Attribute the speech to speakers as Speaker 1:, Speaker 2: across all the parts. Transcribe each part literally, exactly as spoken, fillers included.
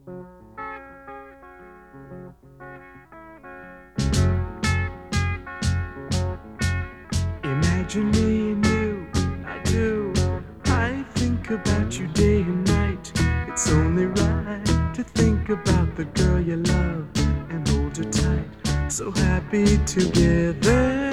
Speaker 1: Imagine me and you, I do. I think about you day and night. It's only right to think about the girl you love and hold her tight. So happy together.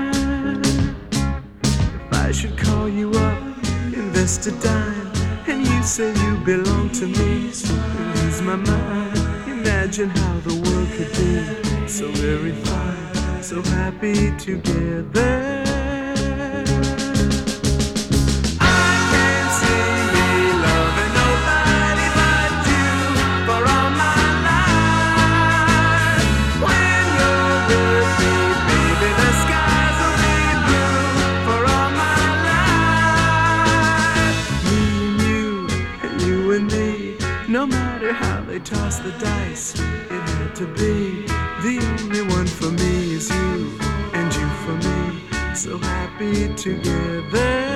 Speaker 1: If I should call you up, invest a dime, and you say you belong to me, lose my mind. Imagine how the world could be so very fine, so happy together. No matter how they toss the dice, it had to be. The only one for me is you, and you for me, so happy together.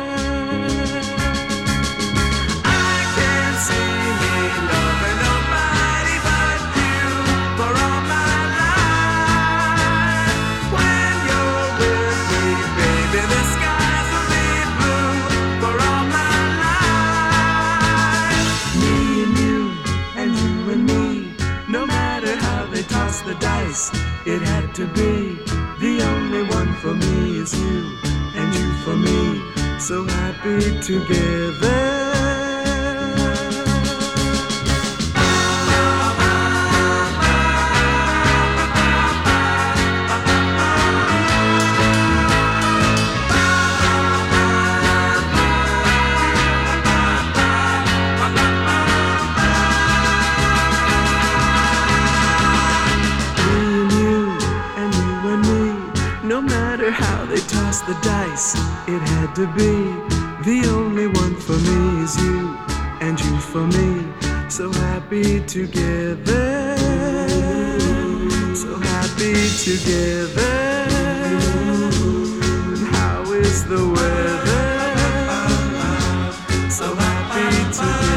Speaker 1: I can't see me loving nobody but you for all my life. When you're with me, baby, the skies will be blue for all my life. Me and you, and you and me, no matter how they toss the dice, it had to be. The only one for me is you, and you for me, so happy together. No matter how they toss the dice, it had to be. The only one for me is you, and you for me, so happy together. So happy together. How is the weather? So happy together.